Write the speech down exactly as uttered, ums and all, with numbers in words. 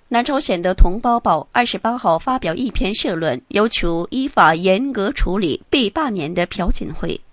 南朝鲜的《同胞报》二十八号发表一篇社论，要求依法严格处理被罢免的朴槿惠。